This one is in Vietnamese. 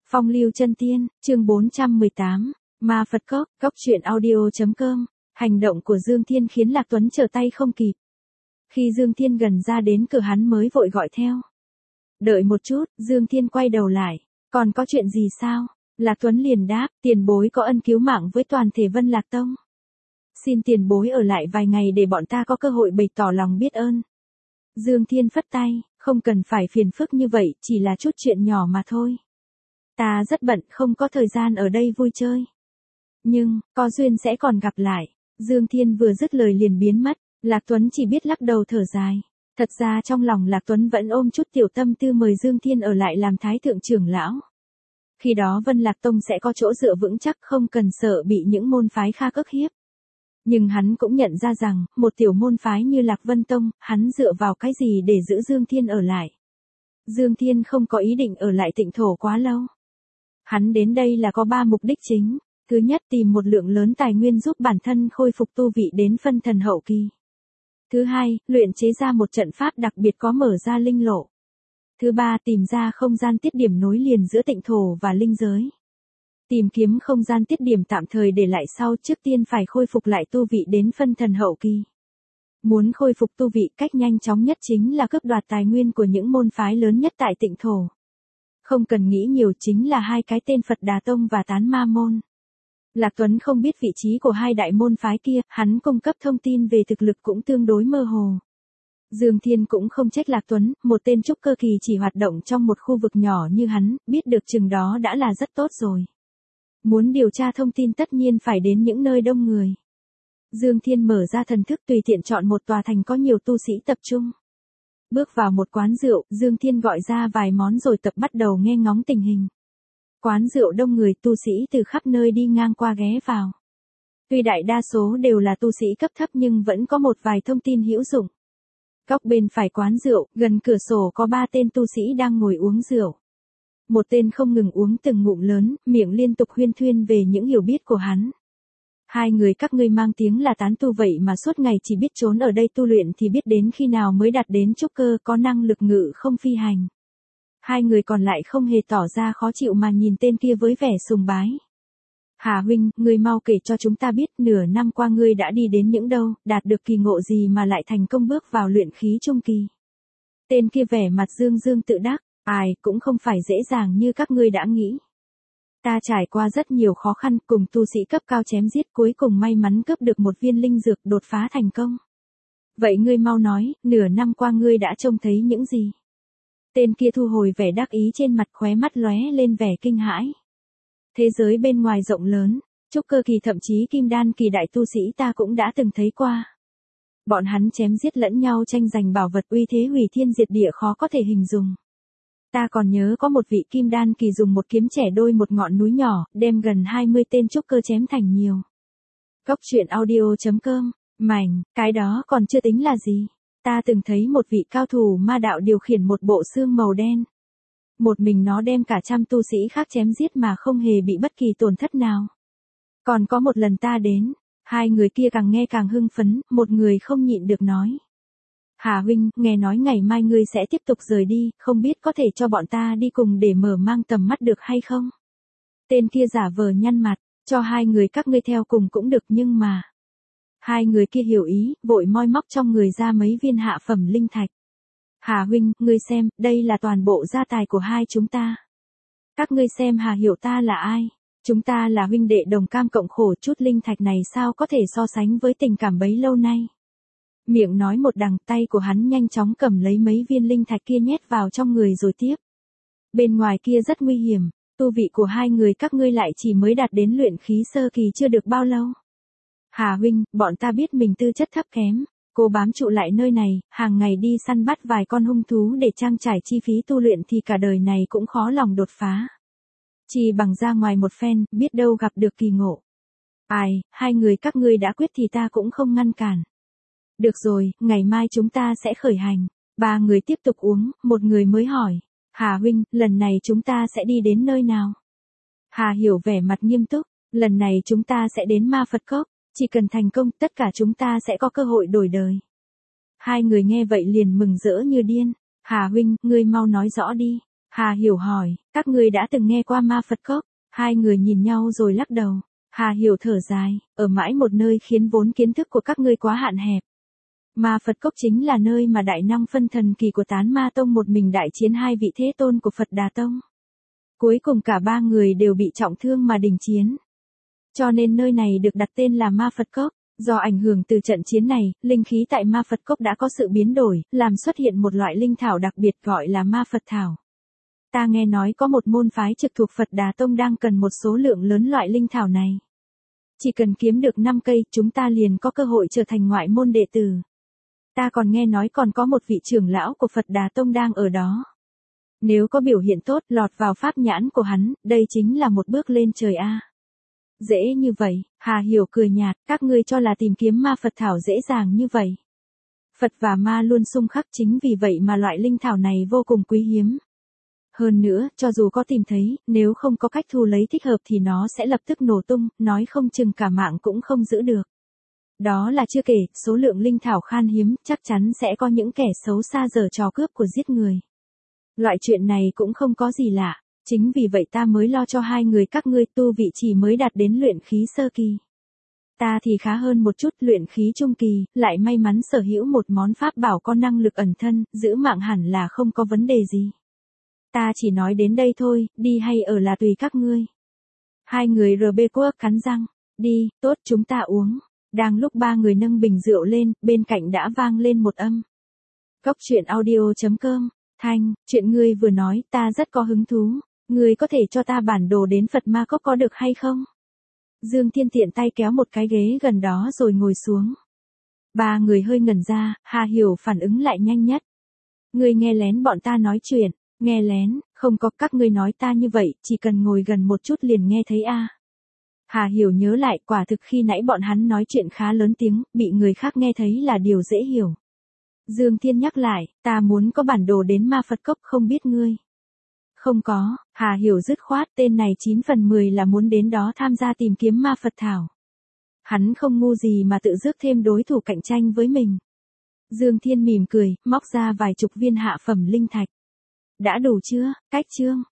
Phong lưu chân tiên, chương 418, Ma Phật Cốc, cốc.audio.com. Hành động của Dương Thiên khiến Lạc Tuấn trở tay không kịp. Khi Dương Thiên gần ra đến cửa hắn mới vội gọi theo. Đợi một chút, Dương Thiên quay đầu lại. Còn có chuyện gì sao? Lạc Tuấn liền đáp, tiền bối có ân cứu mạng với toàn thể Vân Lạc Tông. Xin tiền bối ở lại vài ngày để bọn ta có cơ hội bày tỏ lòng biết ơn. Dương Thiên phất tay, không cần phải phiền phức như vậy, chỉ là chút chuyện nhỏ mà thôi. Ta rất bận, không có thời gian ở đây vui chơi. Nhưng, có duyên sẽ còn gặp lại. Dương Thiên vừa dứt lời liền biến mất, Lạc Tuấn chỉ biết lắc đầu thở dài. Thật ra trong lòng Lạc Tuấn vẫn ôm chút tiểu tâm tư mời Dương Thiên ở lại làm thái thượng trưởng lão. Khi đó Vân Lạc Tông sẽ có chỗ dựa vững chắc, không cần sợ bị những môn phái khác ức hiếp. Nhưng hắn cũng nhận ra rằng, một tiểu môn phái như Lạc Vân Tông, hắn dựa vào cái gì để giữ Dương Thiên ở lại. Dương Thiên không có ý định ở lại Tịnh Thổ quá lâu. Hắn đến đây là có 3 mục đích chính. Thứ nhất, tìm một lượng lớn tài nguyên giúp bản thân khôi phục tu vị đến phân thần hậu kỳ. Thứ hai, luyện chế ra một trận pháp đặc biệt có mở ra linh lộ. Thứ ba, tìm ra không gian tiết điểm nối liền giữa Tịnh Thổ và linh giới. Tìm kiếm không gian tiết điểm tạm thời để lại sau, trước tiên phải khôi phục lại tu vị đến phân thần hậu kỳ. Muốn khôi phục tu vị, cách nhanh chóng nhất chính là cướp đoạt tài nguyên của những môn phái lớn nhất tại Tịnh Thổ. Không cần nghĩ nhiều, chính là 2 cái tên Phật Đà Tông và Tán Ma Môn. Lạc Tuấn không biết vị trí của 2 đại môn phái kia, hắn cung cấp thông tin về thực lực cũng tương đối mơ hồ. Dương Thiên cũng không trách Lạc Tuấn, một tên trúc cơ kỳ chỉ hoạt động trong một khu vực nhỏ như hắn, biết được chừng đó đã là rất tốt rồi. Muốn điều tra thông tin tất nhiên phải đến những nơi đông người. Dương Thiên mở ra thần thức tùy tiện chọn một tòa thành có nhiều tu sĩ tập trung. Bước vào một quán rượu, Dương Thiên gọi ra vài món rồi tập bắt đầu nghe ngóng tình hình. Quán rượu đông người, tu sĩ từ khắp nơi đi ngang qua ghé vào. Tuy đại đa số đều là tu sĩ cấp thấp nhưng vẫn có một vài thông tin hữu dụng. Góc bên phải quán rượu, gần cửa sổ có 3 tên tu sĩ đang ngồi uống rượu. Một tên không ngừng uống từng ngụm lớn, miệng liên tục huyên thuyên về những hiểu biết của hắn. 2 người các ngươi mang tiếng là tán tu vậy mà suốt ngày chỉ biết trốn ở đây tu luyện thì biết đến khi nào mới đạt đến trúc cơ, có năng lực ngự không phi hành. 2 người còn lại không hề tỏ ra khó chịu mà nhìn tên kia với vẻ sùng bái. Hà huynh, ngươi mau kể cho chúng ta biết nửa năm qua ngươi đã đi đến những đâu, đạt được kỳ ngộ gì mà lại thành công bước vào luyện khí trung kỳ. Tên kia vẻ mặt dương dương tự đắc, ai cũng không phải dễ dàng như các ngươi đã nghĩ. Ta trải qua rất nhiều khó khăn cùng tu sĩ cấp cao chém giết, cuối cùng may mắn cướp được một viên linh dược đột phá thành công. Vậy ngươi mau nói, nửa năm qua ngươi đã trông thấy những gì? Tên kia thu hồi vẻ đắc ý trên mặt, khóe mắt lóe lên vẻ kinh hãi. Thế giới bên ngoài rộng lớn, trúc cơ kỳ thậm chí kim đan kỳ đại tu sĩ ta cũng đã từng thấy qua. Bọn hắn chém giết lẫn nhau tranh giành bảo vật, uy thế hủy thiên diệt địa khó có thể hình dung. Ta còn nhớ có một vị kim đan kỳ dùng một kiếm chẻ đôi một ngọn núi nhỏ, đem gần 20 tên trúc cơ chém thành nhiều. Cốc.audio.com. Mảnh, cái đó còn chưa tính là gì. Ta từng thấy một vị cao thủ ma đạo điều khiển một bộ xương màu đen. Một mình nó đem cả trăm tu sĩ khác chém giết mà không hề bị bất kỳ tổn thất nào. Còn có một lần ta đến, 2 người kia càng nghe càng hưng phấn, một người không nhịn được nói. Hà huynh, nghe nói ngày mai ngươi sẽ tiếp tục rời đi, không biết có thể cho bọn ta đi cùng để mở mang tầm mắt được hay không? Tên kia giả vờ nhăn mặt, cho 2 người các ngươi theo cùng cũng được nhưng mà... 2 người kia hiểu ý, vội moi móc trong người ra mấy viên hạ phẩm linh thạch. Hà huynh, ngươi xem, đây là toàn bộ gia tài của 2 chúng ta. Các ngươi xem Hà hiểu ta là ai? Chúng ta là huynh đệ đồng cam cộng khổ, chút linh thạch này sao có thể so sánh với tình cảm bấy lâu nay. Miệng nói một đằng, tay của hắn nhanh chóng cầm lấy mấy viên linh thạch kia nhét vào trong người rồi tiếp. Bên ngoài kia rất nguy hiểm, tu vị của 2 người các ngươi lại chỉ mới đạt đến luyện khí sơ kỳ chưa được bao lâu. Hà huynh, bọn ta biết mình tư chất thấp kém, cố bám trụ lại nơi này, hàng ngày đi săn bắt vài con hung thú để trang trải chi phí tu luyện thì cả đời này cũng khó lòng đột phá. Chỉ bằng ra ngoài một phen, biết đâu gặp được kỳ ngộ. Ai, 2 người các ngươi đã quyết thì ta cũng không ngăn cản. Được rồi, ngày mai chúng ta sẽ khởi hành. 3 người tiếp tục uống, một người mới hỏi. Hà huynh, lần này chúng ta sẽ đi đến nơi nào? Hà hiểu vẻ mặt nghiêm túc, lần này chúng ta sẽ đến Ma Phật Cốc. Chỉ cần thành công, tất cả chúng ta sẽ có cơ hội đổi đời. 2 người nghe vậy liền mừng rỡ như điên. Hà huynh, ngươi mau nói rõ đi. Hà Hiểu hỏi, các ngươi đã từng nghe qua ma Phật cốc? Hai người nhìn nhau rồi lắc đầu. Hà Hiểu thở dài, ở mãi một nơi khiến vốn kiến thức của các ngươi quá hạn hẹp. Ma Phật cốc chính là nơi mà đại năng phân thần kỳ của Tán Ma Tông một mình đại chiến hai vị thế tôn của Phật Đà Tông. Cuối cùng cả ba người đều bị trọng thương mà đình chiến. Cho nên nơi này được đặt tên là Ma Phật cốc. Do ảnh hưởng từ trận chiến này, linh khí tại Ma Phật cốc đã có sự biến đổi, làm xuất hiện một loại linh thảo đặc biệt gọi là Ma Phật thảo. Ta nghe nói có một môn phái trực thuộc Phật Đà Tông đang cần một số lượng lớn loại linh thảo này. Chỉ cần kiếm được 5 cây, chúng ta liền có cơ hội trở thành ngoại môn đệ tử. Ta còn nghe nói còn có một vị trưởng lão của Phật Đà Tông đang ở đó. Nếu có biểu hiện tốt lọt vào pháp nhãn của hắn, đây chính là một bước lên trời a. Dễ như vậy, Hà Hiểu cười nhạt, các ngươi cho là tìm kiếm ma Phật thảo dễ dàng như vậy. Phật và ma luôn xung khắc, chính vì vậy mà loại linh thảo này vô cùng quý hiếm. Hơn nữa, cho dù có tìm thấy, nếu không có cách thu lấy thích hợp thì nó sẽ lập tức nổ tung, nói không chừng cả mạng cũng không giữ được. Đó là chưa kể, số lượng linh thảo khan hiếm, chắc chắn sẽ có những kẻ xấu xa giở trò cướp của giết người. Loại chuyện này cũng không có gì lạ, chính vì vậy ta mới lo cho hai người các ngươi, tu vị chỉ mới đạt đến luyện khí sơ kỳ. Ta thì khá hơn một chút, luyện khí trung kỳ, lại may mắn sở hữu một món pháp bảo có năng lực ẩn thân, giữ mạng hẳn là không có vấn đề gì. Ta chỉ nói đến đây thôi, đi hay ở là tùy các ngươi. Hai người RB Quốc cắn răng, đi, tốt chúng ta uống. Đang lúc ba người nâng bình rượu lên, bên cạnh đã vang lên một âm. Cốc truyện audio.com, Thanh, chuyện ngươi vừa nói ta rất có hứng thú, ngươi có thể cho ta bản đồ đến Phật Ma Cốc có được hay không? Dương Thiên tiện tay kéo một cái ghế gần đó rồi ngồi xuống. Ba người hơi ngẩn ra, Hà Hiểu phản ứng lại nhanh nhất. Ngươi nghe lén bọn ta nói chuyện, nghe lén, không có, các ngươi nói ta như vậy, chỉ cần ngồi gần một chút liền nghe thấy a. Hà Hiểu nhớ lại, quả thực khi nãy bọn hắn nói chuyện khá lớn tiếng, bị người khác nghe thấy là điều dễ hiểu. Dương Thiên nhắc lại, ta muốn có bản đồ đến Ma Phật Cốc, không biết ngươi. Không có, Hà Hiểu dứt khoát, tên này 9 phần 10 là muốn đến đó tham gia tìm kiếm Ma Phật thảo. Hắn không ngu gì mà tự rước thêm đối thủ cạnh tranh với mình. Dương Thiên mỉm cười, móc ra vài chục viên hạ phẩm linh thạch. Đã đủ chưa, cách chương.